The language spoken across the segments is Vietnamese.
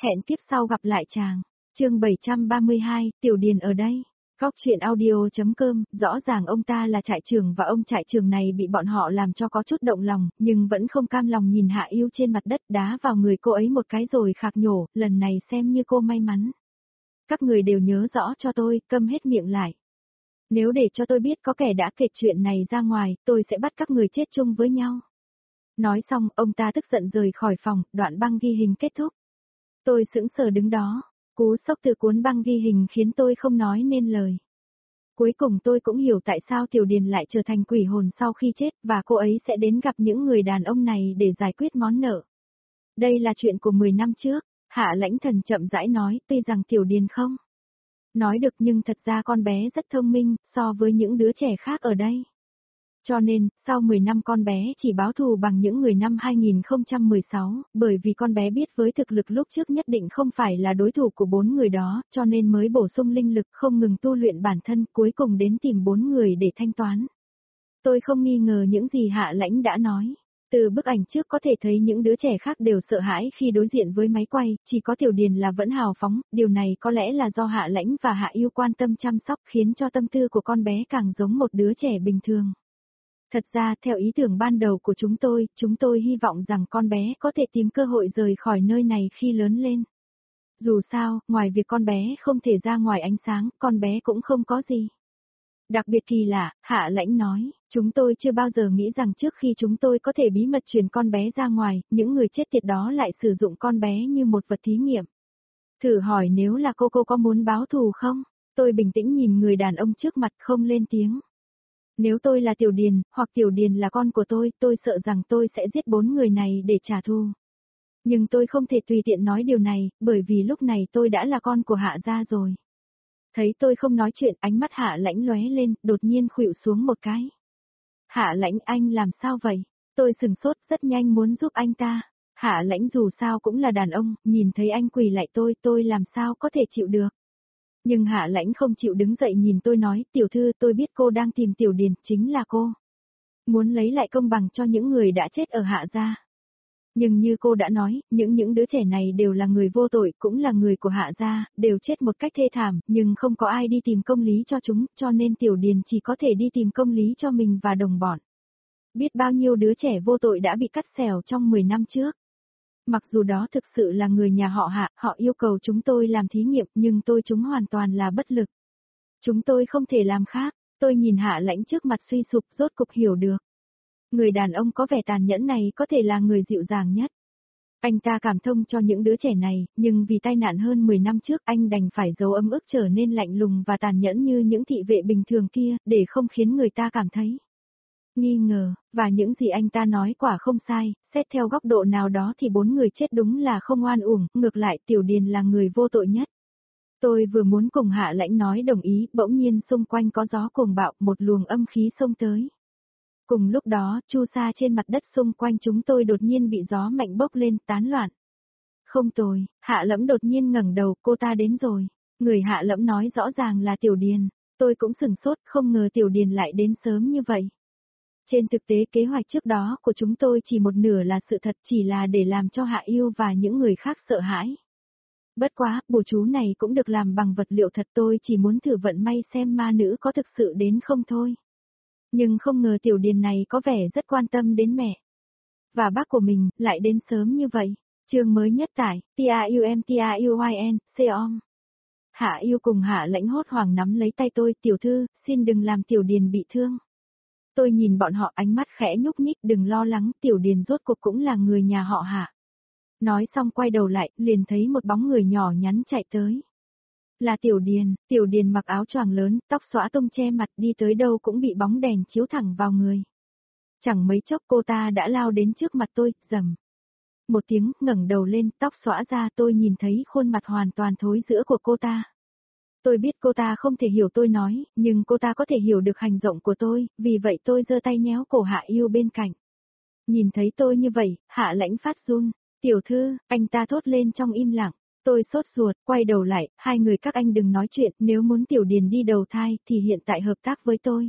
Hẹn kiếp sau gặp lại chàng. Chương 732, Tiểu Điền ở đây. Góc truyện audio.com, rõ ràng ông ta là trại trưởng và ông trại trưởng này bị bọn họ làm cho có chút động lòng, nhưng vẫn không cam lòng nhìn Hạ Yêu trên mặt đất đá vào người cô ấy một cái rồi khạc nhổ, lần này xem như cô may mắn. Các người đều nhớ rõ cho tôi, câm hết miệng lại. Nếu để cho tôi biết có kẻ đã kể chuyện này ra ngoài, tôi sẽ bắt các người chết chung với nhau. Nói xong, ông ta tức giận rời khỏi phòng, đoạn băng ghi hình kết thúc. Tôi sững sờ đứng đó, cú sốc từ cuốn băng ghi hình khiến tôi không nói nên lời. Cuối cùng tôi cũng hiểu tại sao Tiểu Điền lại trở thành quỷ hồn sau khi chết và cô ấy sẽ đến gặp những người đàn ông này để giải quyết món nợ. Đây là chuyện của 10 năm trước, Hạ Lãnh Thần chậm rãi nói, tuy rằng Tiểu Điền không nói được nhưng thật ra con bé rất thông minh so với những đứa trẻ khác ở đây. Cho nên, sau 10 năm con bé chỉ báo thù bằng những người năm 2016, bởi vì con bé biết với thực lực lúc trước nhất định không phải là đối thủ của 4 người đó, cho nên mới bổ sung linh lực không ngừng tu luyện bản thân, cuối cùng đến tìm 4 người để thanh toán. Tôi không nghi ngờ những gì Hạ Lãnh đã nói. Từ bức ảnh trước có thể thấy những đứa trẻ khác đều sợ hãi khi đối diện với máy quay, chỉ có Tiểu Điền là vẫn hào phóng, điều này có lẽ là do Hạ Lãnh và Hạ Yêu quan tâm chăm sóc khiến cho tâm tư của con bé càng giống một đứa trẻ bình thường. Thật ra, theo ý tưởng ban đầu của chúng tôi hy vọng rằng con bé có thể tìm cơ hội rời khỏi nơi này khi lớn lên. Dù sao, ngoài việc con bé không thể ra ngoài ánh sáng, con bé cũng không có gì. Đặc biệt kỳ lạ, Hạ Lãnh nói, chúng tôi chưa bao giờ nghĩ rằng trước khi chúng tôi có thể bí mật truyền con bé ra ngoài, những người chết tiệt đó lại sử dụng con bé như một vật thí nghiệm. Thử hỏi nếu là cô có muốn báo thù không? Tôi bình tĩnh nhìn người đàn ông trước mặt không lên tiếng. Nếu tôi là Tiểu Điền, hoặc Tiểu Điền là con của tôi sợ rằng tôi sẽ giết 4 người này để trả thù. Nhưng tôi không thể tùy tiện nói điều này, bởi vì lúc này tôi đã là con của Hạ gia rồi. Thấy tôi không nói chuyện, ánh mắt Hạ Lãnh lóe lên, đột nhiên khuỵu xuống một cái. Hạ Lãnh, anh làm sao vậy? Tôi sừng sốt, rất nhanh muốn giúp anh ta. Hạ Lãnh dù sao cũng là đàn ông, nhìn thấy anh quỳ lại tôi làm sao có thể chịu được. Nhưng Hạ Lãnh không chịu đứng dậy nhìn tôi nói, tiểu thư, tôi biết cô đang tìm Tiểu Điền, chính là cô. Muốn lấy lại công bằng cho những người đã chết ở Hạ gia. Nhưng như cô đã nói, những đứa trẻ này đều là người vô tội, cũng là người của Hạ gia, đều chết một cách thê thảm, nhưng không có ai đi tìm công lý cho chúng, cho nên Tiểu Điền chỉ có thể đi tìm công lý cho mình và đồng bọn. Biết bao nhiêu đứa trẻ vô tội đã bị cắt xẻo trong 10 năm trước. Mặc dù đó thực sự là người nhà họ Hạ, họ yêu cầu chúng tôi làm thí nghiệm, nhưng chúng hoàn toàn là bất lực. Chúng tôi không thể làm khác, tôi nhìn Hạ Lãnh trước mặt suy sụp, rốt cục hiểu được. Người đàn ông có vẻ tàn nhẫn này có thể là người dịu dàng nhất. Anh ta cảm thông cho những đứa trẻ này, nhưng vì tai nạn hơn 10 năm trước anh đành phải giấu ấm ức trở nên lạnh lùng và tàn nhẫn như những thị vệ bình thường kia, để không khiến người ta cảm thấy nghi ngờ, và những gì anh ta nói quả không sai, xét theo góc độ nào đó thì 4 người chết đúng là không oan uổng, ngược lại Tiểu Điền là người vô tội nhất. Tôi vừa muốn cùng Hạ Lãnh nói đồng ý, bỗng nhiên xung quanh có gió cuồng bạo, một luồng âm khí xông tới. Cùng lúc đó, chu sa trên mặt đất xung quanh chúng tôi đột nhiên bị gió mạnh bốc lên, tán loạn. Không tồi, Hạ Lẫm đột nhiên ngẩng đầu, cô ta đến rồi. Người Hạ Lẫm nói rõ ràng là Tiểu Điền. Tôi cũng sửng sốt, không ngờ Tiểu Điền lại đến sớm như vậy. Trên thực tế kế hoạch trước đó của chúng tôi chỉ một nửa là sự thật, chỉ là để làm cho Hạ Yêu và những người khác sợ hãi. Bất quá, bùa chú này cũng được làm bằng vật liệu thật, tôi chỉ muốn thử vận may xem ma nữ có thực sự đến không thôi. Nhưng không ngờ Tiểu Điền này có vẻ rất quan tâm đến mẹ. Và bác của mình, lại đến sớm như vậy. Chương mới nhất tải, TRUMTRUYN, COM. Hạ Yêu cùng Hạ Lãnh hốt hoảng nắm lấy tay tôi, tiểu thư, xin đừng làm Tiểu Điền bị thương. Tôi nhìn bọn họ ánh mắt khẽ nhúc nhích, đừng lo lắng, Tiểu Điền rốt cuộc cũng là người nhà họ Hạ. Nói xong quay đầu lại, liền thấy một bóng người nhỏ nhắn chạy tới. Là Tiểu Điền mặc áo choàng lớn, tóc xõa tung che mặt, đi tới đâu cũng bị bóng đèn chiếu thẳng vào người. Chẳng mấy chốc cô ta đã lao đến trước mặt tôi, rầm. Một tiếng, ngẩng đầu lên, tóc xõa ra, tôi nhìn thấy khuôn mặt hoàn toàn thối rữa của cô ta. Tôi biết cô ta không thể hiểu tôi nói, nhưng cô ta có thể hiểu được hành động của tôi, vì vậy tôi giơ tay nhéo cổ Hạ Yêu bên cạnh. Nhìn thấy tôi như vậy, Hạ Lãnh phát run. Tiểu thư, anh ta thốt lên trong im lặng. Tôi sốt ruột, quay đầu lại, hai người các anh đừng nói chuyện, nếu muốn Tiểu Điền đi đầu thai thì hiện tại hợp tác với tôi.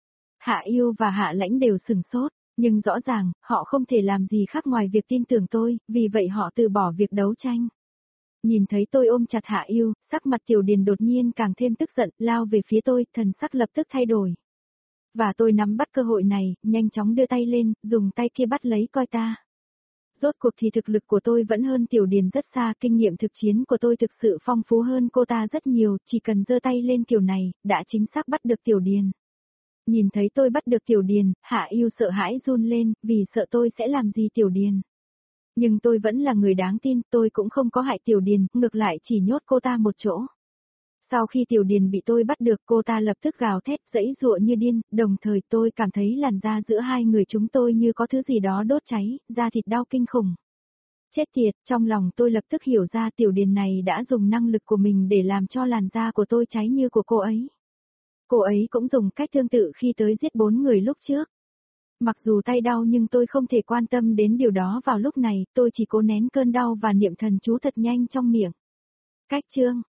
Hạ Yêu và Hạ Lãnh đều sừng sốt, nhưng rõ ràng, họ không thể làm gì khác ngoài việc tin tưởng tôi, vì vậy họ từ bỏ việc đấu tranh. Nhìn thấy tôi ôm chặt Hạ Yêu, sắc mặt Tiểu Điền đột nhiên càng thêm tức giận, lao về phía tôi, thần sắc lập tức thay đổi. Và tôi nắm bắt cơ hội này, nhanh chóng đưa tay lên, dùng tay kia bắt lấy coi ta. Rốt cuộc thì thực lực của tôi vẫn hơn Tiểu Điền rất xa, kinh nghiệm thực chiến của tôi thực sự phong phú hơn cô ta rất nhiều, chỉ cần giơ tay lên kiểu này, đã chính xác bắt được Tiểu Điền. Nhìn thấy tôi bắt được Tiểu Điền, Hạ Yêu sợ hãi run lên, vì sợ tôi sẽ làm gì Tiểu Điền. Nhưng tôi vẫn là người đáng tin, tôi cũng không có hại Tiểu Điền, ngược lại chỉ nhốt cô ta một chỗ. Sau khi Tiểu Điền bị tôi bắt được, cô ta lập tức gào thét giãy giụa như điên, đồng thời tôi cảm thấy làn da giữa hai người chúng tôi như có thứ gì đó đốt cháy, da thịt đau kinh khủng. Chết tiệt, trong lòng tôi lập tức hiểu ra Tiểu Điền này đã dùng năng lực của mình để làm cho làn da của tôi cháy như của cô ấy. Cô ấy cũng dùng cách tương tự khi tới giết 4 người lúc trước. Mặc dù tay đau nhưng tôi không thể quan tâm đến điều đó vào lúc này, tôi chỉ cố nén cơn đau và niệm thần chú thật nhanh trong miệng. Cách chương